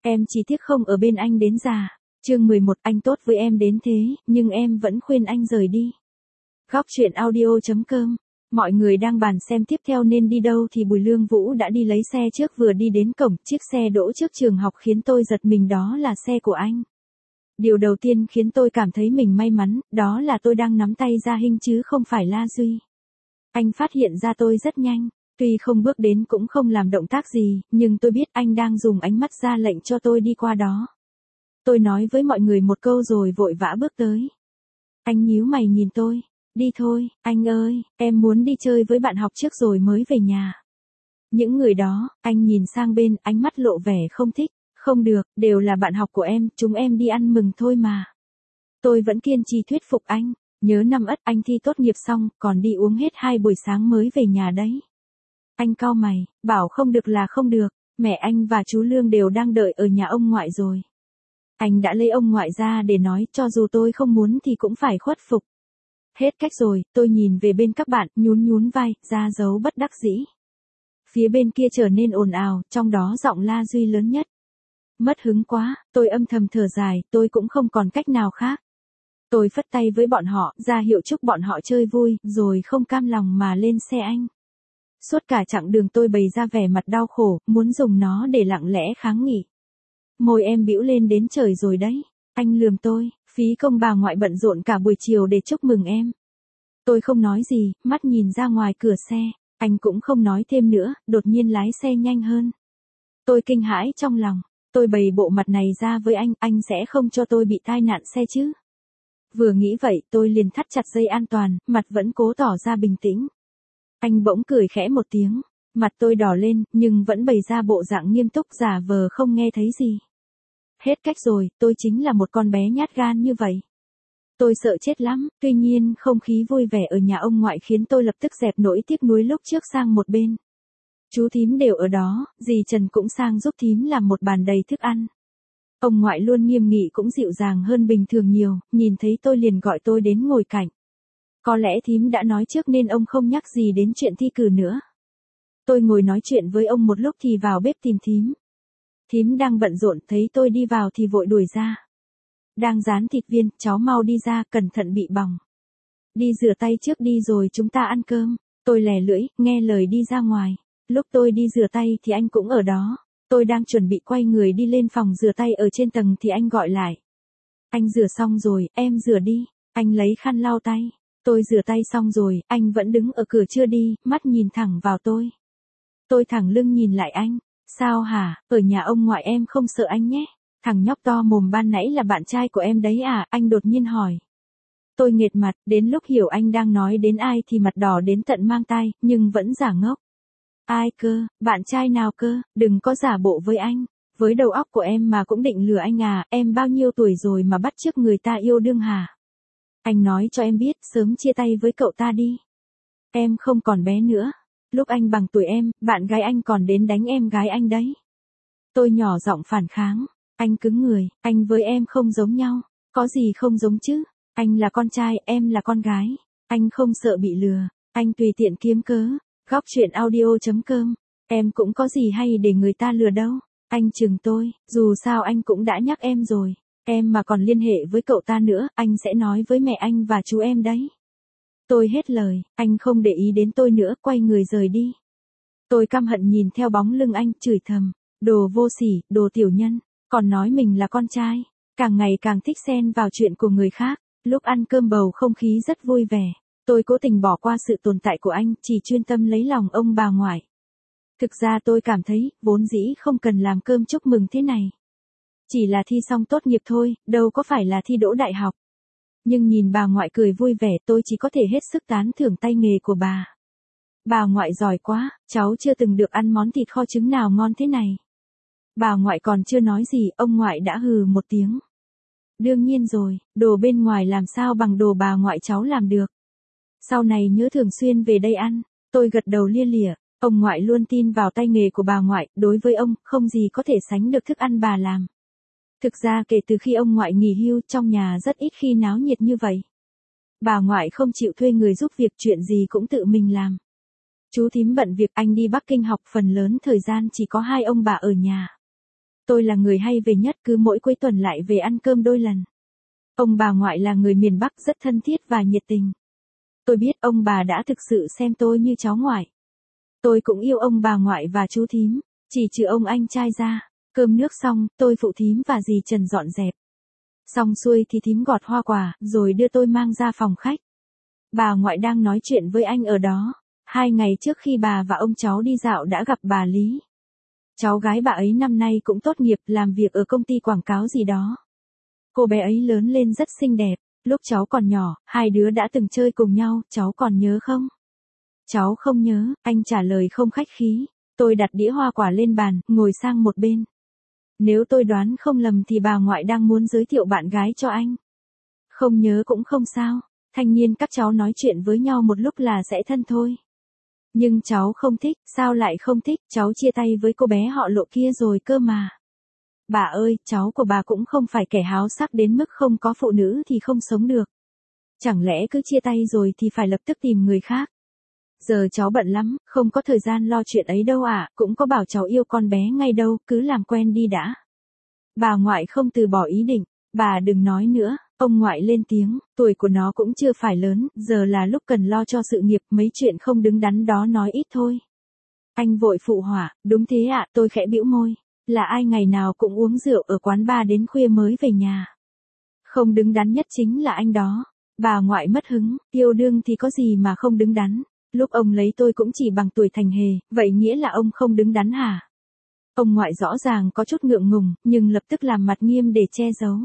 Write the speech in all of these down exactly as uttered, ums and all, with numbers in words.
Em chỉ tiếc không ở bên anh đến già. Chương mười một, anh tốt với em đến thế, nhưng em vẫn khuyên anh rời đi. Góc truyện audio chấm com. Mọi người đang bàn xem tiếp theo nên đi đâu thì Bùi Lương Vũ đã đi lấy xe trước, vừa đi đến cổng, chiếc xe đỗ trước trường học khiến tôi giật mình, đó là xe của anh. Điều đầu tiên khiến tôi cảm thấy mình may mắn, đó là tôi đang nắm tay Gia Hinh chứ không phải La Duy. Anh phát hiện ra tôi rất nhanh, tuy không bước đến cũng không làm động tác gì, nhưng tôi biết anh đang dùng ánh mắt ra lệnh cho tôi đi qua đó. Tôi nói với mọi người một câu rồi vội vã bước tới. Anh nhíu mày nhìn tôi. Đi thôi, anh ơi, em muốn đi chơi với bạn học trước rồi mới về nhà. Những người đó, anh nhìn sang bên, ánh mắt lộ vẻ không thích. Không được, đều là bạn học của em, chúng em đi ăn mừng thôi mà. Tôi vẫn kiên trì thuyết phục anh. Nhớ năm Ất anh thi tốt nghiệp xong, còn đi uống hết hai buổi sáng mới về nhà đấy. Anh cau mày, bảo không được là không được, mẹ anh và chú Lương đều đang đợi ở nhà ông ngoại rồi. Anh đã lấy ông ngoại ra để nói cho dù tôi không muốn thì cũng phải khuất phục. Hết cách rồi, tôi nhìn về bên các bạn, nhún nhún vai, ra dấu bất đắc dĩ. Phía bên kia trở nên ồn ào, trong đó giọng La Duy lớn nhất. Mất hứng quá, tôi âm thầm thở dài, tôi cũng không còn cách nào khác. Tôi phất tay với bọn họ, ra hiệu chúc bọn họ chơi vui, rồi không cam lòng mà lên xe anh. Suốt cả chặng đường tôi bày ra vẻ mặt đau khổ, muốn dùng nó để lặng lẽ kháng nghị. Môi em bĩu lên đến trời rồi đấy. Anh lườm tôi, phí công bà ngoại bận rộn cả buổi chiều để chúc mừng em. Tôi không nói gì, mắt nhìn ra ngoài cửa xe. Anh cũng không nói thêm nữa, đột nhiên lái xe nhanh hơn. Tôi kinh hãi trong lòng. Tôi bày bộ mặt này ra với anh, anh sẽ không cho tôi bị tai nạn xe chứ? Vừa nghĩ vậy, tôi liền thắt chặt dây an toàn, mặt vẫn cố tỏ ra bình tĩnh. Anh bỗng cười khẽ một tiếng, mặt tôi đỏ lên, nhưng vẫn bày ra bộ dạng nghiêm túc, giả vờ không nghe thấy gì. Hết cách rồi, tôi chính là một con bé nhát gan như vậy. Tôi sợ chết lắm, tuy nhiên không khí vui vẻ ở nhà ông ngoại khiến tôi lập tức dẹp nỗi tiếc nuối lúc trước sang một bên. Chú thím đều ở đó, dì Trần cũng sang giúp thím làm một bàn đầy thức ăn. Ông ngoại luôn nghiêm nghị cũng dịu dàng hơn bình thường nhiều, nhìn thấy tôi liền gọi tôi đến ngồi cạnh. Có lẽ thím đã nói trước nên ông không nhắc gì đến chuyện thi cử nữa. Tôi ngồi nói chuyện với ông một lúc thì vào bếp tìm thím. Thím đang bận rộn, thấy tôi đi vào thì vội đuổi ra. Đang rán thịt viên, cháu mau đi ra, cẩn thận bị bỏng. Đi rửa tay trước đi rồi chúng ta ăn cơm. Tôi lè lưỡi, nghe lời đi ra ngoài. Lúc tôi đi rửa tay thì anh cũng ở đó. Tôi đang chuẩn bị quay người đi lên phòng rửa tay ở trên tầng thì anh gọi lại. Anh rửa xong rồi, em rửa đi. Anh lấy khăn lau tay. Tôi rửa tay xong rồi, anh vẫn đứng ở cửa chưa đi, mắt nhìn thẳng vào tôi. Tôi thẳng lưng nhìn lại anh. Sao hả, ở nhà ông ngoại em không sợ anh nhé? Thằng nhóc to mồm ban nãy là bạn trai của em đấy à? Anh đột nhiên hỏi. Tôi nghệt mặt, đến lúc hiểu anh đang nói đến ai thì mặt đỏ đến tận mang tai, nhưng vẫn giả ngốc. Ai cơ, bạn trai nào cơ, đừng có giả bộ với anh. Với đầu óc của em mà cũng định lừa anh à, em bao nhiêu tuổi rồi mà bắt chước người ta yêu đương hả? Anh nói cho em biết, sớm chia tay với cậu ta đi. Em không còn bé nữa. Lúc anh bằng tuổi em, bạn gái anh còn đến đánh em gái anh đấy. Tôi nhỏ giọng phản kháng. Anh cứng người, anh với em không giống nhau. Có gì không giống chứ? Anh là con trai, em là con gái. Anh không sợ bị lừa. Anh tùy tiện kiếm cớ. Góc truyện audio chấm com. Em cũng có gì hay để người ta lừa đâu. Anh chừng tôi, dù sao anh cũng đã nhắc em rồi. Em mà còn liên hệ với cậu ta nữa, anh sẽ nói với mẹ anh và chú em đấy. Tôi hết lời, anh không để ý đến tôi nữa, quay người rời đi. Tôi căm hận nhìn theo bóng lưng anh, chửi thầm. Đồ vô sỉ, đồ tiểu nhân, còn nói mình là con trai. Càng ngày càng thích xen vào chuyện của người khác. Lúc ăn cơm bầu không khí rất vui vẻ. Tôi cố tình bỏ qua sự tồn tại của anh, chỉ chuyên tâm lấy lòng ông bà ngoại. Thực ra tôi cảm thấy, vốn dĩ không cần làm cơm chúc mừng thế này. Chỉ là thi xong tốt nghiệp thôi, đâu có phải là thi đỗ đại học. Nhưng nhìn bà ngoại cười vui vẻ, tôi chỉ có thể hết sức tán thưởng tay nghề của bà. Bà ngoại giỏi quá, cháu chưa từng được ăn món thịt kho trứng nào ngon thế này. Bà ngoại còn chưa nói gì, ông ngoại đã hừ một tiếng. Đương nhiên rồi, đồ bên ngoài làm sao bằng đồ bà ngoại cháu làm được. Sau này nhớ thường xuyên về đây ăn. Tôi gật đầu lia lịa. Ông ngoại luôn tin vào tay nghề của bà ngoại, đối với ông, không gì có thể sánh được thức ăn bà làm. Thực ra kể từ khi ông ngoại nghỉ hưu, trong nhà rất ít khi náo nhiệt như vậy. Bà ngoại không chịu thuê người giúp việc, chuyện gì cũng tự mình làm. Chú thím bận việc, anh đi Bắc Kinh học, phần lớn thời gian chỉ có hai ông bà ở nhà. Tôi là người hay về nhất, cứ mỗi cuối tuần lại về ăn cơm đôi lần. Ông bà ngoại là người miền Bắc rất thân thiết và nhiệt tình. Tôi biết ông bà đã thực sự xem tôi như cháu ngoại. Tôi cũng yêu ông bà ngoại và chú thím, chỉ trừ ông anh trai ra. Cơm nước xong, tôi phụ thím và dì Trần dọn dẹp. Xong xuôi thì thím gọt hoa quả, rồi đưa tôi mang ra phòng khách. Bà ngoại đang nói chuyện với anh ở đó. Hai ngày trước khi bà và ông cháu đi dạo đã gặp bà Lý. Cháu gái bà ấy năm nay cũng tốt nghiệp, làm việc ở công ty quảng cáo gì đó. Cô bé ấy lớn lên rất xinh đẹp. Lúc cháu còn nhỏ, hai đứa đã từng chơi cùng nhau, cháu còn nhớ không? Cháu không nhớ, anh trả lời không khách khí. Tôi đặt đĩa hoa quả lên bàn, ngồi sang một bên. Nếu tôi đoán không lầm thì bà ngoại đang muốn giới thiệu bạn gái cho anh. Không nhớ cũng không sao, thanh niên các cháu nói chuyện với nhau một lúc là sẽ thân thôi. Nhưng cháu không thích, sao lại không thích, cháu chia tay với cô bé họ Lộ kia rồi cơ mà. Bà ơi, cháu của bà cũng không phải kẻ háo sắc đến mức không có phụ nữ thì không sống được. Chẳng lẽ cứ chia tay rồi thì phải lập tức tìm người khác. Giờ cháu bận lắm, không có thời gian lo chuyện ấy đâu ạ, à, cũng có bảo cháu yêu con bé ngay đâu, cứ làm quen đi đã. Bà ngoại không từ bỏ ý định, bà đừng nói nữa, ông ngoại lên tiếng, tuổi của nó cũng chưa phải lớn, giờ là lúc cần lo cho sự nghiệp, mấy chuyện không đứng đắn đó nói ít thôi. Anh vội phụ họa, đúng thế ạ, à, tôi khẽ bĩu môi, là ai ngày nào cũng uống rượu ở quán bar đến khuya mới về nhà. Không đứng đắn nhất chính là anh đó. Bà ngoại mất hứng, yêu đương thì có gì mà không đứng đắn. Lúc ông lấy tôi cũng chỉ bằng tuổi Thành Hề, vậy nghĩa là ông không đứng đắn hả? Ông ngoại rõ ràng có chút ngượng ngùng, nhưng lập tức làm mặt nghiêm để che giấu.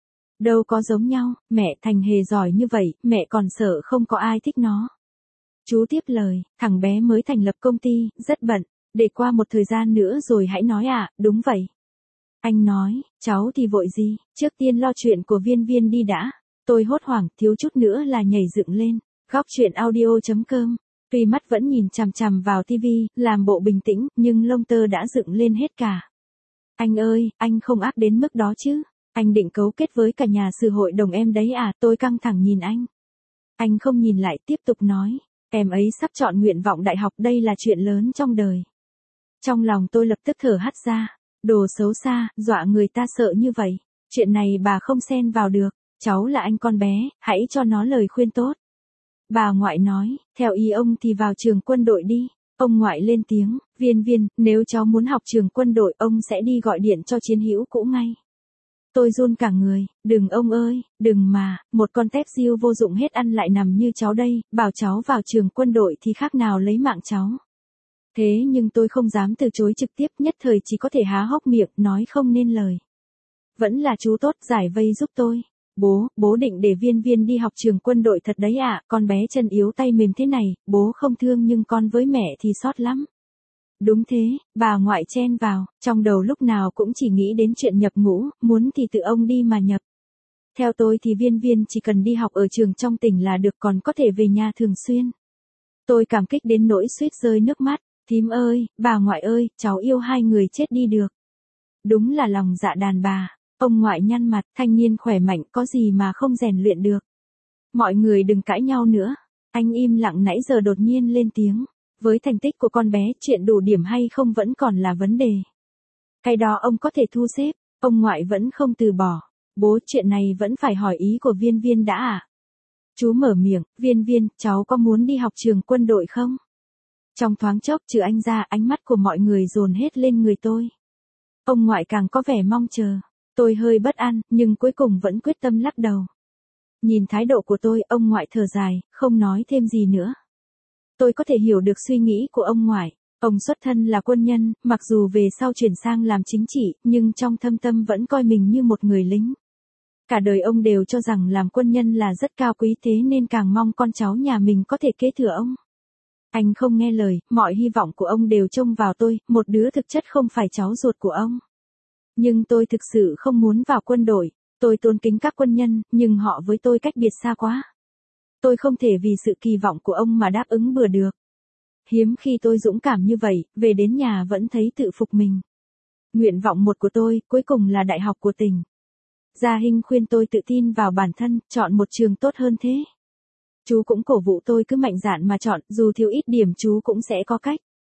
Đâu có giống nhau, mẹ Thành Hề giỏi như vậy, mẹ còn sợ không có ai thích nó. Chú tiếp lời, thằng bé mới thành lập công ty, rất bận, để qua một thời gian nữa rồi hãy nói à, đúng vậy. Anh nói, cháu thì vội gì, trước tiên lo chuyện của Viên Viên đi đã. Tôi hốt hoảng, thiếu chút nữa là nhảy dựng lên. Góc chuyện audio chấm com. Tuy mắt vẫn nhìn chằm chằm vào tivi, làm bộ bình tĩnh, nhưng lông tơ đã dựng lên hết cả. Anh ơi, anh không ác đến mức đó chứ. Anh định cấu kết với cả nhà sự hội đồng em đấy à, tôi căng thẳng nhìn anh. Anh không nhìn lại, tiếp tục nói. Em ấy sắp chọn nguyện vọng đại học, đây là chuyện lớn trong đời. Trong lòng tôi lập tức thở hắt ra. Đồ xấu xa, dọa người ta sợ như vậy. Chuyện này bà không xen vào được. Cháu là anh con bé, hãy cho nó lời khuyên tốt. Bà ngoại nói, theo ý ông thì vào trường quân đội đi. Ông ngoại lên tiếng, Viên Viên, nếu cháu muốn học trường quân đội, ông sẽ đi gọi điện cho chiến hữu cũ ngay. Tôi run cả người, đừng ông ơi, đừng mà, một con tép diêu vô dụng hết ăn lại nằm như cháu đây, bảo cháu vào trường quân đội thì khác nào lấy mạng cháu. Thế nhưng tôi không dám từ chối trực tiếp, nhất thời chỉ có thể há hốc miệng, nói không nên lời. Vẫn là chú tốt, giải vây giúp tôi. Bố, bố định để Viên Viên đi học trường quân đội thật đấy ạ, à, con bé chân yếu tay mềm thế này, bố không thương nhưng con với mẹ thì sót lắm. Đúng thế, bà ngoại chen vào, trong đầu lúc nào cũng chỉ nghĩ đến chuyện nhập ngũ, muốn thì tự ông đi mà nhập. Theo tôi thì Viên Viên chỉ cần đi học ở trường trong tỉnh là được, còn có thể về nhà thường xuyên. Tôi cảm kích đến nỗi suýt rơi nước mắt, thím ơi, bà ngoại ơi, cháu yêu hai người chết đi được. Đúng là lòng dạ đàn bà. Ông ngoại nhăn mặt, thanh niên khỏe mạnh có gì mà không rèn luyện được. Mọi người đừng cãi nhau nữa. Anh im lặng nãy giờ đột nhiên lên tiếng. Với thành tích của con bé, chuyện đủ điểm hay không vẫn còn là vấn đề. Cái đó ông có thể thu xếp, ông ngoại vẫn không từ bỏ. Bố, chuyện này vẫn phải hỏi ý của Viên Viên đã à? Chú mở miệng, Viên Viên, cháu có muốn đi học trường quân đội không? Trong thoáng chốc trừ anh ra, ánh mắt của mọi người dồn hết lên người tôi. Ông ngoại càng có vẻ mong chờ. Tôi hơi bất an, nhưng cuối cùng vẫn quyết tâm lắc đầu. Nhìn thái độ của tôi, ông ngoại thở dài, không nói thêm gì nữa. Tôi có thể hiểu được suy nghĩ của ông ngoại. Ông xuất thân là quân nhân, mặc dù về sau chuyển sang làm chính trị, nhưng trong thâm tâm vẫn coi mình như một người lính. Cả đời ông đều cho rằng làm quân nhân là rất cao quý, thế nên càng mong con cháu nhà mình có thể kế thừa ông. Anh không nghe lời, mọi hy vọng của ông đều trông vào tôi, một đứa thực chất không phải cháu ruột của ông. Nhưng tôi thực sự không muốn vào quân đội, tôi tôn kính các quân nhân, nhưng họ với tôi cách biệt xa quá. Tôi không thể vì sự kỳ vọng của ông mà đáp ứng bừa được. Hiếm khi tôi dũng cảm như vậy, về đến nhà vẫn thấy tự phục mình. Nguyện vọng một của tôi, cuối cùng là đại học của tỉnh. Gia Hinh khuyên tôi tự tin vào bản thân, chọn một trường tốt hơn thế. Chú cũng cổ vũ tôi cứ mạnh dạn mà chọn, dù thiếu ít điểm chú cũng sẽ có cách.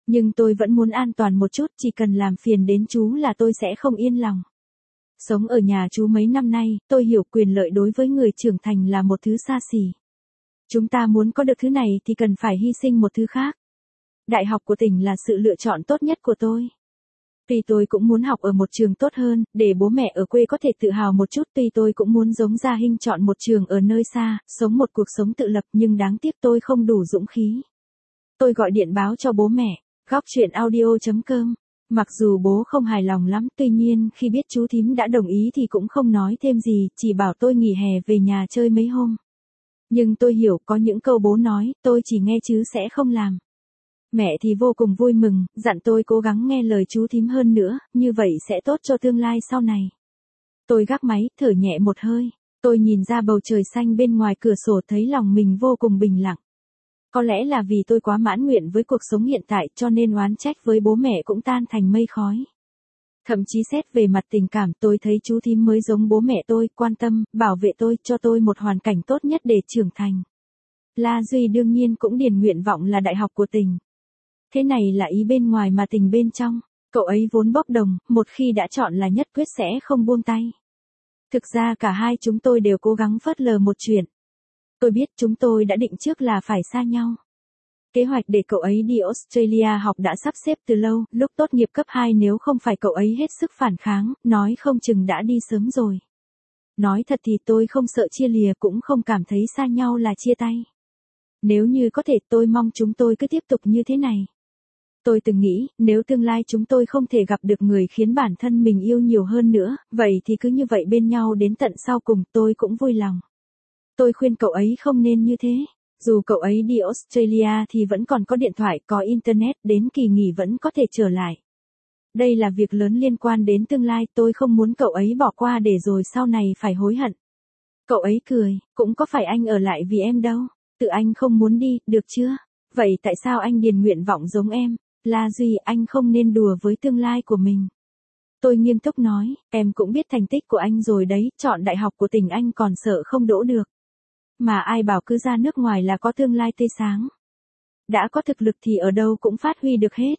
Nhưng tôi vẫn muốn an toàn một chút, chỉ cần làm phiền đến chú là tôi sẽ không yên lòng. Sống ở nhà chú mấy năm nay, tôi hiểu quyền lợi đối với người trưởng thành là một thứ xa xỉ. Chúng ta muốn có được thứ này thì cần phải hy sinh một thứ khác. Đại học của tỉnh là sự lựa chọn tốt nhất của tôi. Tuy tôi cũng muốn học ở một trường tốt hơn, để bố mẹ ở quê có thể tự hào một chút. Tuy tôi cũng muốn giống Gia Hinh chọn một trường ở nơi xa, sống một cuộc sống tự lập, nhưng đáng tiếc tôi không đủ dũng khí. Tôi gọi điện báo cho bố mẹ. Góc chuyện audio chấm com. Mặc dù bố không hài lòng lắm, tuy nhiên khi biết chú thím đã đồng ý thì cũng không nói thêm gì, chỉ bảo tôi nghỉ hè về nhà chơi mấy hôm. Nhưng tôi hiểu có những câu bố nói, tôi chỉ nghe chứ sẽ không làm. Mẹ thì vô cùng vui mừng, dặn tôi cố gắng nghe lời chú thím hơn nữa, như vậy sẽ tốt cho tương lai sau này. Tôi gác máy, thở nhẹ một hơi. Tôi nhìn ra bầu trời xanh bên ngoài cửa sổ thấy lòng mình vô cùng bình lặng. Có lẽ là vì tôi quá mãn nguyện với cuộc sống hiện tại cho nên oán trách với bố mẹ cũng tan thành mây khói. Thậm chí xét về mặt tình cảm tôi thấy chú thím mới giống bố mẹ tôi, quan tâm, bảo vệ tôi, cho tôi một hoàn cảnh tốt nhất để trưởng thành. La Duy đương nhiên cũng điền nguyện vọng là đại học của tỉnh. Thế này là ý bên ngoài mà tình bên trong. Cậu ấy vốn bốc đồng, một khi đã chọn là nhất quyết sẽ không buông tay. Thực ra cả hai chúng tôi đều cố gắng phớt lờ một chuyện. Tôi biết chúng tôi đã định trước là phải xa nhau. Kế hoạch để cậu ấy đi Australia học đã sắp xếp từ lâu, lúc tốt nghiệp cấp hai nếu không phải cậu ấy hết sức phản kháng, nói không chừng đã đi sớm rồi. Nói thật thì tôi không sợ chia lìa cũng không cảm thấy xa nhau là chia tay. Nếu như có thể tôi mong chúng tôi cứ tiếp tục như thế này. Tôi từng nghĩ, nếu tương lai chúng tôi không thể gặp được người khiến bản thân mình yêu nhiều hơn nữa, vậy thì cứ như vậy bên nhau đến tận sau cùng tôi cũng vui lòng. Tôi khuyên cậu ấy không nên như thế. Dù cậu ấy đi Australia thì vẫn còn có điện thoại, có internet, đến kỳ nghỉ vẫn có thể trở lại. Đây là việc lớn liên quan đến tương lai, tôi không muốn cậu ấy bỏ qua để rồi sau này phải hối hận. Cậu ấy cười, cũng có phải anh ở lại vì em đâu, tự anh không muốn đi, được chưa? Vậy tại sao anh điền nguyện vọng giống em? La Duy, anh không nên đùa với tương lai của mình. Tôi nghiêm túc nói, em cũng biết thành tích của anh rồi đấy, chọn đại học của tỉnh anh còn sợ không đỗ được. Mà ai bảo cứ ra nước ngoài là có tương lai tươi sáng. Đã có thực lực thì ở đâu cũng phát huy được hết.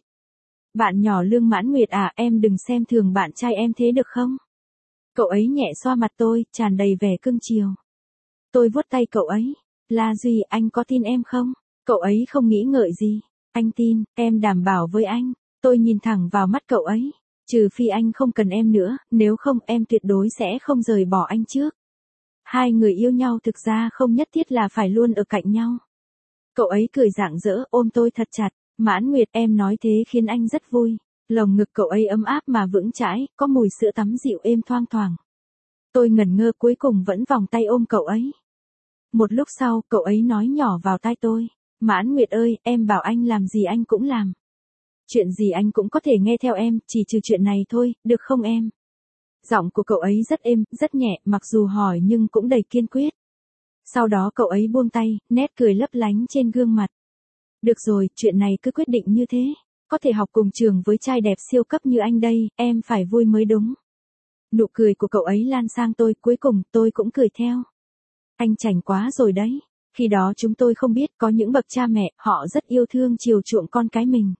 Bạn nhỏ Lương Mãn Nguyệt à, em đừng xem thường bạn trai em thế được không? Cậu ấy nhẹ xoa mặt tôi, tràn đầy vẻ cưng chiều. Tôi vuốt tay cậu ấy. La Duy, anh có tin em không? Cậu ấy không nghĩ ngợi gì. Anh tin, em đảm bảo với anh. Tôi nhìn thẳng vào mắt cậu ấy. Trừ phi anh không cần em nữa, nếu không em tuyệt đối sẽ không rời bỏ anh trước. Hai người yêu nhau thực ra không nhất thiết là phải luôn ở cạnh nhau. Cậu ấy cười rạng rỡ ôm tôi thật chặt. Mãn Nguyệt, em nói thế khiến anh rất vui. Lồng ngực cậu ấy ấm áp mà vững chãi, có mùi sữa tắm dịu êm thoang thoảng. Tôi ngẩn ngơ cuối cùng vẫn vòng tay ôm cậu ấy. Một lúc sau, cậu ấy nói nhỏ vào tai tôi. Mãn Nguyệt ơi, em bảo anh làm gì anh cũng làm. Chuyện gì anh cũng có thể nghe theo em, chỉ trừ chuyện này thôi, được không em? Giọng của cậu ấy rất êm, rất nhẹ, mặc dù hỏi nhưng cũng đầy kiên quyết. Sau đó cậu ấy buông tay, nét cười lấp lánh trên gương mặt. Được rồi, chuyện này cứ quyết định như thế. Có thể học cùng trường với trai đẹp siêu cấp như anh đây, em phải vui mới đúng. Nụ cười của cậu ấy lan sang tôi, cuối cùng tôi cũng cười theo. Anh chảnh quá rồi đấy. Khi đó chúng tôi không biết có những bậc cha mẹ, họ rất yêu thương chiều chuộng con cái mình.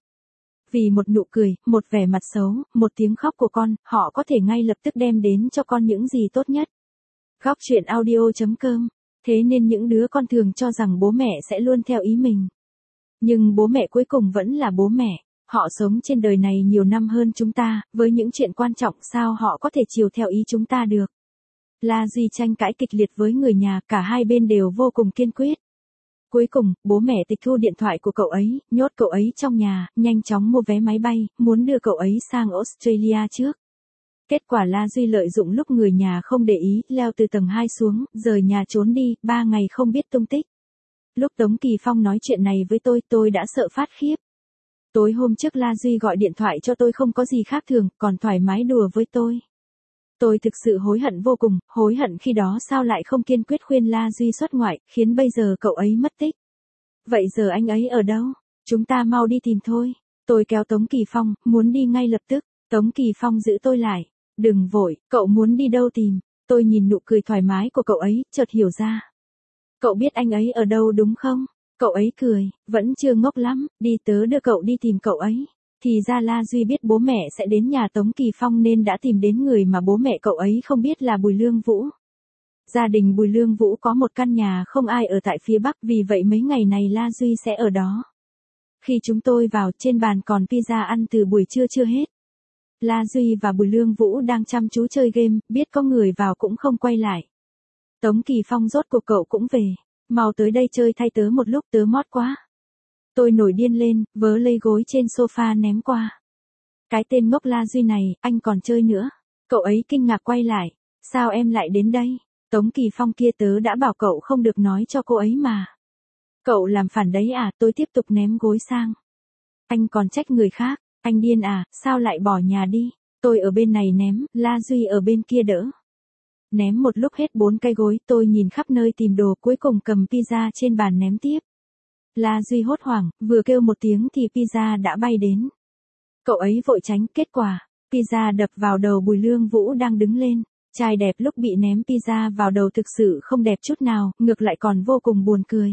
Vì một nụ cười, một vẻ mặt xấu, một tiếng khóc của con, họ có thể ngay lập tức đem đến cho con những gì tốt nhất. Góc chuyện audio chấm com. Thế nên những đứa con thường cho rằng bố mẹ sẽ luôn theo ý mình. Nhưng bố mẹ cuối cùng vẫn là bố mẹ. Họ sống trên đời này nhiều năm hơn chúng ta, với những chuyện quan trọng sao họ có thể chiều theo ý chúng ta được. La Duy tranh cãi kịch liệt với người nhà, cả hai bên đều vô cùng kiên quyết. Cuối cùng, bố mẹ tịch thu điện thoại của cậu ấy, nhốt cậu ấy trong nhà, nhanh chóng mua vé máy bay, muốn đưa cậu ấy sang Australia trước. Kết quả La Duy lợi dụng lúc người nhà không để ý, leo từ tầng hai xuống, rời nhà trốn đi, ba ngày không biết tung tích. Lúc Tống Kỳ Phong nói chuyện này với tôi, tôi đã sợ phát khiếp. Tối hôm trước La Duy gọi điện thoại cho tôi không có gì khác thường, còn thoải mái đùa với tôi. Tôi thực sự hối hận vô cùng, hối hận khi đó sao lại không kiên quyết khuyên La Duy xuất ngoại, khiến bây giờ cậu ấy mất tích. Vậy giờ anh ấy ở đâu? Chúng ta mau đi tìm thôi. Tôi kéo Tống Kỳ Phong, muốn đi ngay lập tức. Tống Kỳ Phong giữ tôi lại. Đừng vội, cậu muốn đi đâu tìm? Tôi nhìn nụ cười thoải mái của cậu ấy, chợt hiểu ra. Cậu biết anh ấy ở đâu đúng không? Cậu ấy cười, vẫn chưa ngốc lắm, đi tớ đưa cậu đi tìm cậu ấy. Thì ra La Duy biết bố mẹ sẽ đến nhà Tống Kỳ Phong nên đã tìm đến người mà bố mẹ cậu ấy không biết là Bùi Lương Vũ. Gia đình Bùi Lương Vũ có một căn nhà không ai ở tại phía Bắc, vì vậy mấy ngày này La Duy sẽ ở đó. Khi chúng tôi vào, trên bàn còn pizza ăn từ buổi trưa chưa hết. La Duy và Bùi Lương Vũ đang chăm chú chơi game, biết có người vào cũng không quay lại. Tống Kỳ Phong rốt cuộc cậu cũng về. Mau tới đây chơi thay tớ một lúc, tớ mót quá. Tôi nổi điên lên, vớ lấy gối trên sofa ném qua. Cái tên ngốc La Duy này, anh còn chơi nữa. Cậu ấy kinh ngạc quay lại. Sao em lại đến đây? Tống Kỳ Phong kia, tớ đã bảo cậu không được nói cho cô ấy mà. Cậu làm phản đấy à? Tôi tiếp tục ném gối sang. Anh còn trách người khác. Anh điên à? Sao lại bỏ nhà đi? Tôi ở bên này ném, La Duy ở bên kia đỡ. Ném một lúc hết bốn cây gối, tôi nhìn khắp nơi tìm đồ, cuối cùng cầm pizza trên bàn ném tiếp. La Duy hốt hoảng, vừa kêu một tiếng thì pizza đã bay đến. Cậu ấy vội tránh, kết quả, pizza đập vào đầu Bùi Lương Vũ đang đứng lên. Trai đẹp lúc bị ném pizza vào đầu thực sự không đẹp chút nào, ngược lại còn vô cùng buồn cười.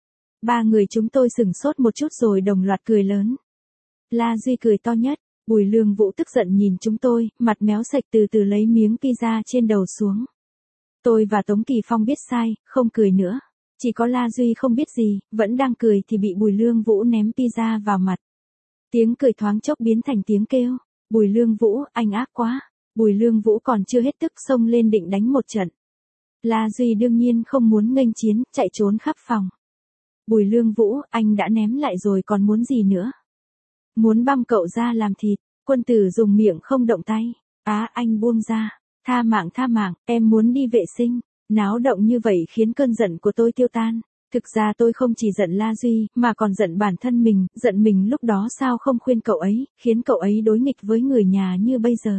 Ba người chúng tôi sửng sốt một chút rồi đồng loạt cười lớn. La Duy cười to nhất, Bùi Lương Vũ tức giận nhìn chúng tôi, mặt méo sạch từ từ lấy miếng pizza trên đầu xuống. Tôi và Tống Kỳ Phong biết sai, không cười nữa. Chỉ có La Duy không biết gì, vẫn đang cười thì bị Bùi Lương Vũ ném pizza vào mặt. Tiếng cười thoáng chốc biến thành tiếng kêu. Bùi Lương Vũ, anh ác quá. Bùi Lương Vũ còn chưa hết tức xông lên định đánh một trận. La Duy đương nhiên không muốn nghênh chiến, chạy trốn khắp phòng. Bùi Lương Vũ, anh đã ném lại rồi còn muốn gì nữa? Muốn băm cậu ra làm thịt, quân tử dùng miệng không động tay. Á, anh buông ra. Tha mạng tha mạng, em muốn đi vệ sinh. Náo động như vậy khiến cơn giận của tôi tiêu tan. Thực ra tôi không chỉ giận La Duy, mà còn giận bản thân mình, giận mình lúc đó sao không khuyên cậu ấy, khiến cậu ấy đối nghịch với người nhà như bây giờ.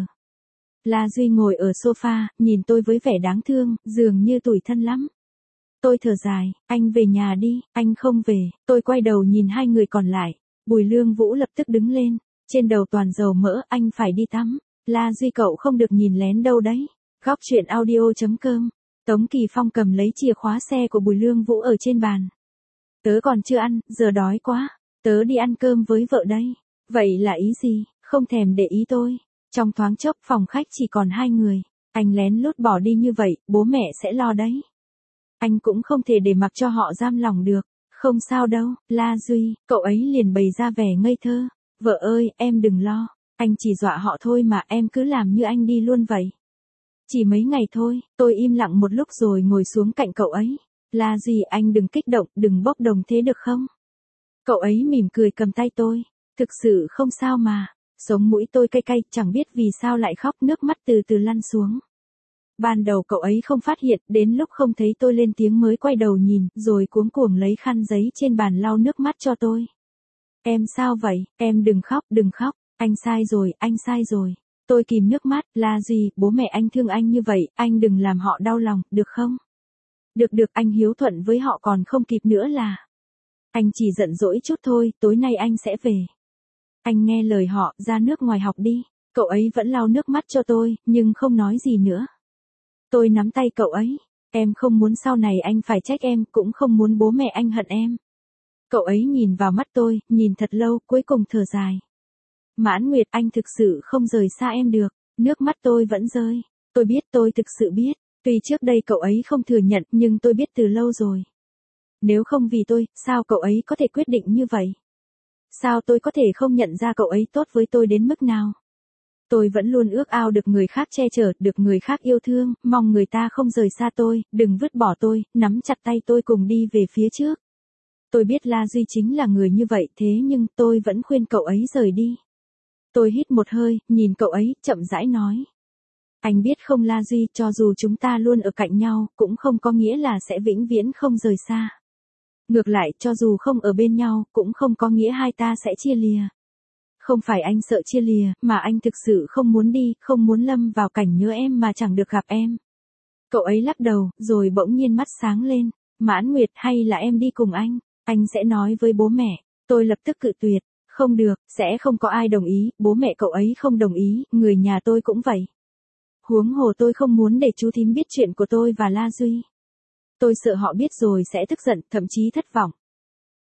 La Duy ngồi ở sofa, nhìn tôi với vẻ đáng thương, dường như tủi thân lắm. Tôi thở dài, anh về nhà đi, anh không về. Tôi quay đầu nhìn hai người còn lại. Bùi Lương Vũ lập tức đứng lên, trên đầu toàn dầu mỡ, anh phải đi tắm. La Duy cậu không được nhìn lén đâu đấy. Góc truyện audio chấm com. Tống Kỳ Phong cầm lấy chìa khóa xe của Bùi Lương Vũ ở trên bàn. Tớ còn chưa ăn, giờ đói quá. Tớ đi ăn cơm với vợ đây. Vậy là ý gì? Không thèm để ý tôi. Trong thoáng chốc phòng khách chỉ còn hai người. Anh lén lút bỏ đi như vậy, bố mẹ sẽ lo đấy. Anh cũng không thể để mặc cho họ giam lòng được. Không sao đâu, La Duy, cậu ấy liền bày ra vẻ ngây thơ. Vợ ơi, em đừng lo. Anh chỉ dọa họ thôi mà, em cứ làm như anh đi luôn vậy. Chỉ mấy ngày thôi, tôi im lặng một lúc rồi ngồi xuống cạnh cậu ấy. La Duy, anh đừng kích động, đừng bốc đồng thế được không? Cậu ấy mỉm cười cầm tay tôi. Thực sự không sao mà. Sống mũi tôi cay cay, chẳng biết vì sao lại khóc, nước mắt từ từ lăn xuống. Ban đầu cậu ấy không phát hiện, đến lúc không thấy tôi lên tiếng mới quay đầu nhìn, rồi cuống cuồng lấy khăn giấy trên bàn lau nước mắt cho tôi. Em sao vậy, em đừng khóc, đừng khóc, anh sai rồi, anh sai rồi. Tôi kìm nước mắt, La Duy, bố mẹ anh thương anh như vậy, anh đừng làm họ đau lòng, được không? Được được, anh hiếu thuận với họ còn không kịp nữa là. Anh chỉ giận dỗi chút thôi, tối nay anh sẽ về. Anh nghe lời họ, ra nước ngoài học đi. Cậu ấy vẫn lau nước mắt cho tôi, nhưng không nói gì nữa. Tôi nắm tay cậu ấy. Em không muốn sau này anh phải trách em, cũng không muốn bố mẹ anh hận em. Cậu ấy nhìn vào mắt tôi, nhìn thật lâu, cuối cùng thở dài. Mãn Nguyệt, anh thực sự không rời xa em được. Nước mắt tôi vẫn rơi. Tôi biết, tôi thực sự biết. Tuy trước đây cậu ấy không thừa nhận, nhưng tôi biết từ lâu rồi. Nếu không vì tôi, sao cậu ấy có thể quyết định như vậy? Sao tôi có thể không nhận ra cậu ấy tốt với tôi đến mức nào? Tôi vẫn luôn ước ao được người khác che chở, được người khác yêu thương, mong người ta không rời xa tôi, đừng vứt bỏ tôi, nắm chặt tay tôi cùng đi về phía trước. Tôi biết La Duy chính là người như vậy, thế nhưng tôi vẫn khuyên cậu ấy rời đi. Tôi hít một hơi, nhìn cậu ấy, chậm rãi nói. Anh biết không La Duy, cho dù chúng ta luôn ở cạnh nhau, cũng không có nghĩa là sẽ vĩnh viễn không rời xa. Ngược lại, cho dù không ở bên nhau, cũng không có nghĩa hai ta sẽ chia lìa. Không phải anh sợ chia lìa, mà anh thực sự không muốn đi, không muốn lâm vào cảnh nhớ em mà chẳng được gặp em. Cậu ấy lắc đầu, rồi bỗng nhiên mắt sáng lên. Mãn Nguyệt, hay là em đi cùng anh? Anh sẽ nói với bố mẹ. Tôi lập tức cự tuyệt. Không được, sẽ không có ai đồng ý, bố mẹ cậu ấy không đồng ý, người nhà tôi cũng vậy. Huống hồ tôi không muốn để chú thím biết chuyện của tôi và La Duy. Tôi sợ họ biết rồi sẽ tức giận, thậm chí thất vọng.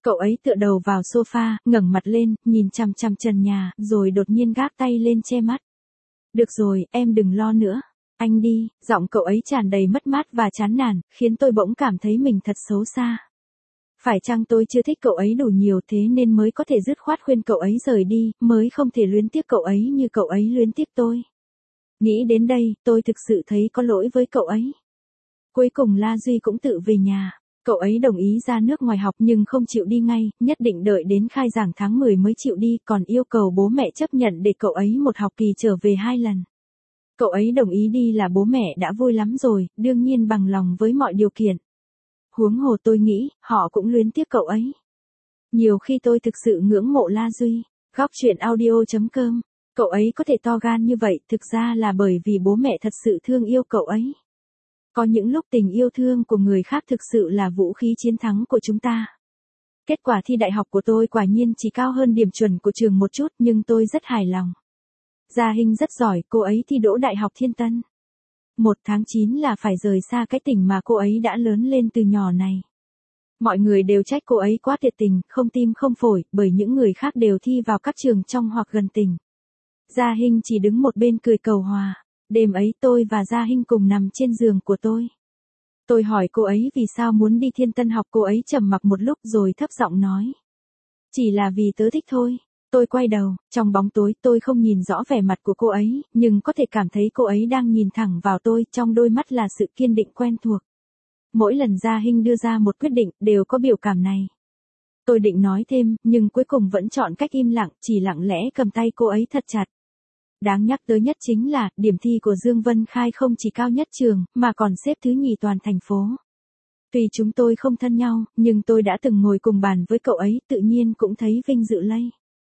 Cậu ấy tựa đầu vào sofa, ngẩng mặt lên, nhìn chằm chằm trần nhà, rồi đột nhiên gác tay lên che mắt. Được rồi, em đừng lo nữa. Anh đi, giọng cậu ấy tràn đầy mất mát và chán nản, khiến tôi bỗng cảm thấy mình thật xấu xa. Phải chăng tôi chưa thích cậu ấy đủ nhiều thế nên mới có thể dứt khoát khuyên cậu ấy rời đi, mới không thể luyến tiếc cậu ấy như cậu ấy luyến tiếc tôi. Nghĩ đến đây, tôi thực sự thấy có lỗi với cậu ấy. Cuối cùng La Duy cũng tự về nhà. Cậu ấy đồng ý ra nước ngoài học nhưng không chịu đi ngay, nhất định đợi đến khai giảng tháng mười mới chịu đi, còn yêu cầu bố mẹ chấp nhận để cậu ấy một học kỳ trở về hai lần. Cậu ấy đồng ý đi là bố mẹ đã vui lắm rồi, đương nhiên bằng lòng với mọi điều kiện. Huống hồ tôi nghĩ, họ cũng luyến tiếc cậu ấy. Nhiều khi tôi thực sự ngưỡng mộ La Duy. Góc truyện audio chấm com. Cậu ấy có thể to gan như vậy, thực ra là bởi vì bố mẹ thật sự thương yêu cậu ấy. Có những lúc tình yêu thương của người khác thực sự là vũ khí chiến thắng của chúng ta. Kết quả thi đại học của tôi quả nhiên chỉ cao hơn điểm chuẩn của trường một chút nhưng tôi rất hài lòng. Gia Hinh rất giỏi, cô ấy thi đỗ Đại học Thiên Tân. Một tháng chín là phải rời xa cái tỉnh mà cô ấy đã lớn lên từ nhỏ này. Mọi người đều trách cô ấy quá tuyệt tình, không tim không phổi, bởi những người khác đều thi vào các trường trong hoặc gần tỉnh. Gia Hinh chỉ đứng một bên cười cầu hòa. Đêm ấy tôi và Gia Hinh cùng nằm trên giường của tôi. Tôi hỏi cô ấy vì sao muốn đi Thiên Tân học, cô ấy trầm mặc một lúc rồi thấp giọng nói. Chỉ là vì tớ thích thôi. Tôi quay đầu, trong bóng tối tôi không nhìn rõ vẻ mặt của cô ấy, nhưng có thể cảm thấy cô ấy đang nhìn thẳng vào tôi, trong đôi mắt là sự kiên định quen thuộc. Mỗi lần Gia Hinh đưa ra một quyết định, đều có biểu cảm này. Tôi định nói thêm, nhưng cuối cùng vẫn chọn cách im lặng, chỉ lặng lẽ cầm tay cô ấy thật chặt. Đáng nhắc tới nhất chính là, điểm thi của Dương Vân Khai không chỉ cao nhất trường, mà còn xếp thứ nhì toàn thành phố. Tuy chúng tôi không thân nhau, nhưng tôi đã từng ngồi cùng bàn với cậu ấy, tự nhiên cũng thấy vinh dự lây.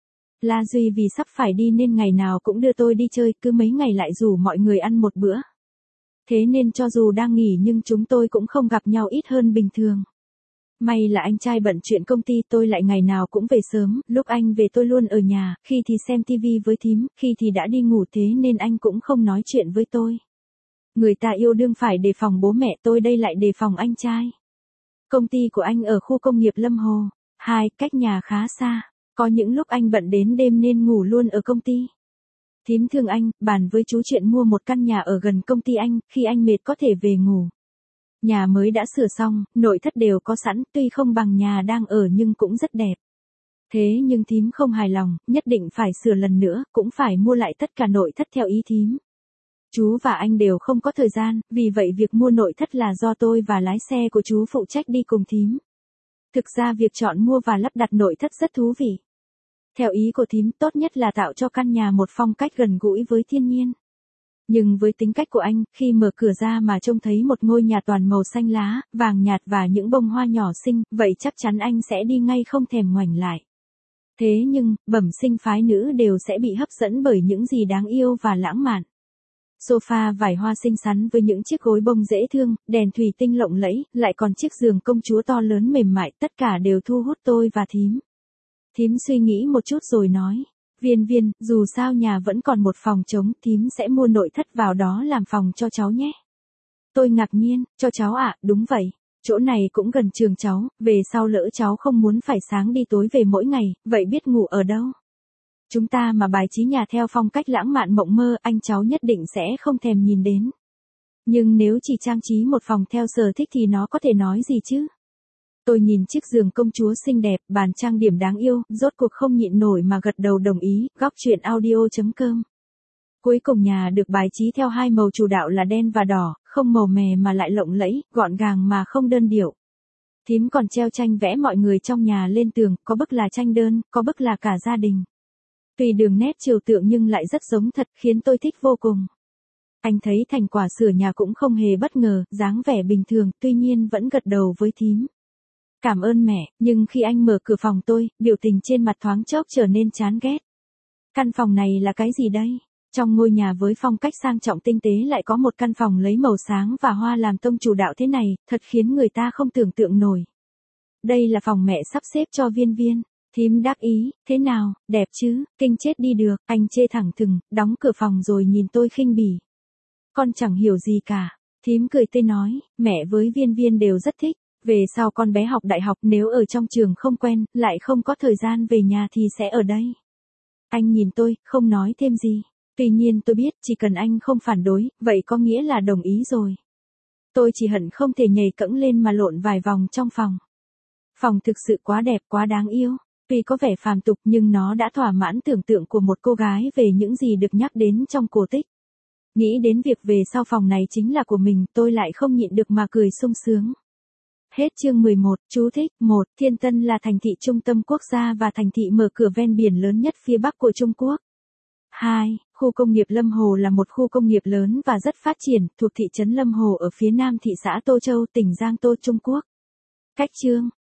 La Duy vì sắp phải đi nên ngày nào cũng đưa tôi đi chơi, cứ mấy ngày lại rủ mọi người ăn một bữa. Thế nên cho dù đang nghỉ nhưng chúng tôi cũng không gặp nhau ít hơn bình thường. May là anh trai bận chuyện công ty, tôi lại ngày nào cũng về sớm, lúc anh về tôi luôn ở nhà, khi thì xem tivi với thím, khi thì đã đi ngủ, thế nên anh cũng không nói chuyện với tôi. Người ta yêu đương phải đề phòng bố mẹ, tôi đây lại đề phòng anh trai. Công ty của anh ở khu công nghiệp Lâm Hồ, hai, cách nhà khá xa, có những lúc anh bận đến đêm nên ngủ luôn ở công ty. Thím thương anh, bàn với chú chuyện mua một căn nhà ở gần công ty anh, khi anh mệt có thể về ngủ. Nhà mới đã sửa xong, nội thất đều có sẵn, tuy không bằng nhà đang ở nhưng cũng rất đẹp. Thế nhưng thím không hài lòng, nhất định phải sửa lần nữa, cũng phải mua lại tất cả nội thất theo ý thím. Chú và anh đều không có thời gian, vì vậy việc mua nội thất là do tôi và lái xe của chú phụ trách đi cùng thím. Thực ra việc chọn mua và lắp đặt nội thất rất thú vị. Theo ý của thím, tốt nhất là tạo cho căn nhà một phong cách gần gũi với thiên nhiên. Nhưng với tính cách của anh, khi mở cửa ra mà trông thấy một ngôi nhà toàn màu xanh lá, vàng nhạt và những bông hoa nhỏ xinh, vậy chắc chắn anh sẽ đi ngay không thèm ngoảnh lại. Thế nhưng, bẩm sinh phái nữ đều sẽ bị hấp dẫn bởi những gì đáng yêu và lãng mạn. Sofa vải hoa xinh xắn với những chiếc gối bông dễ thương, đèn thủy tinh lộng lẫy, lại còn chiếc giường công chúa to lớn mềm mại, tất cả đều thu hút tôi và thím. Thím suy nghĩ một chút rồi nói. Viên Viên, dù sao nhà vẫn còn một phòng trống, thím sẽ mua nội thất vào đó làm phòng cho cháu nhé. Tôi ngạc nhiên, cho cháu ạ, à, đúng vậy. Chỗ này cũng gần trường cháu, về sau lỡ cháu không muốn phải sáng đi tối về mỗi ngày, vậy biết ngủ ở đâu? Chúng ta mà bài trí nhà theo phong cách lãng mạn mộng mơ, anh cháu nhất định sẽ không thèm nhìn đến. Nhưng nếu chỉ trang trí một phòng theo sở thích thì nó có thể nói gì chứ? Tôi nhìn chiếc giường công chúa xinh đẹp, bàn trang điểm đáng yêu, rốt cuộc không nhịn nổi mà gật đầu đồng ý. Góc truyện audio chấm com. Cuối cùng nhà được bài trí theo hai màu chủ đạo là đen và đỏ, không màu mè mà lại lộng lẫy, gọn gàng mà không đơn điệu. Thím còn treo tranh vẽ mọi người trong nhà lên tường, có bức là tranh đơn, có bức là cả gia đình. Tùy đường nét trừu tượng nhưng lại rất giống thật, khiến tôi thích vô cùng. Anh thấy thành quả sửa nhà cũng không hề bất ngờ, dáng vẻ bình thường, tuy nhiên vẫn gật đầu với thím. Cảm ơn mẹ, nhưng khi anh mở cửa phòng tôi, biểu tình trên mặt thoáng chốc trở nên chán ghét. Căn phòng này là cái gì đây? Trong ngôi nhà với phong cách sang trọng tinh tế lại có một căn phòng lấy màu sáng và hoa làm tông chủ đạo thế này, thật khiến người ta không tưởng tượng nổi. Đây là phòng mẹ sắp xếp cho Viên Viên. Thím đắc ý, thế nào, đẹp chứ, kinh chết đi được, anh chê thẳng thừng, đóng cửa phòng rồi nhìn tôi khinh bỉ. Con chẳng hiểu gì cả. Thím cười tươi nói, mẹ với Viên Viên đều rất thích. Về sau con bé học đại học nếu ở trong trường không quen, lại không có thời gian về nhà thì sẽ ở đây. Anh nhìn tôi, không nói thêm gì. Tuy nhiên tôi biết chỉ cần anh không phản đối, vậy có nghĩa là đồng ý rồi. Tôi chỉ hận không thể nhảy cẫng lên mà lộn vài vòng trong phòng. Phòng thực sự quá đẹp, quá đáng yêu. Tuy có vẻ phàm tục nhưng nó đã thỏa mãn tưởng tượng của một cô gái về những gì được nhắc đến trong cổ tích. Nghĩ đến việc về sau phòng này chính là của mình, tôi lại không nhịn được mà cười sung sướng. Hết chương mười một, chú thích, một, Thiên Tân là thành thị trung tâm quốc gia và thành thị mở cửa ven biển lớn nhất phía Bắc của Trung Quốc. hai. Khu công nghiệp Lâm Hồ là một khu công nghiệp lớn và rất phát triển, thuộc thị trấn Lâm Hồ ở phía nam thị xã Tô Châu, tỉnh Giang Tô, Trung Quốc. Cách chương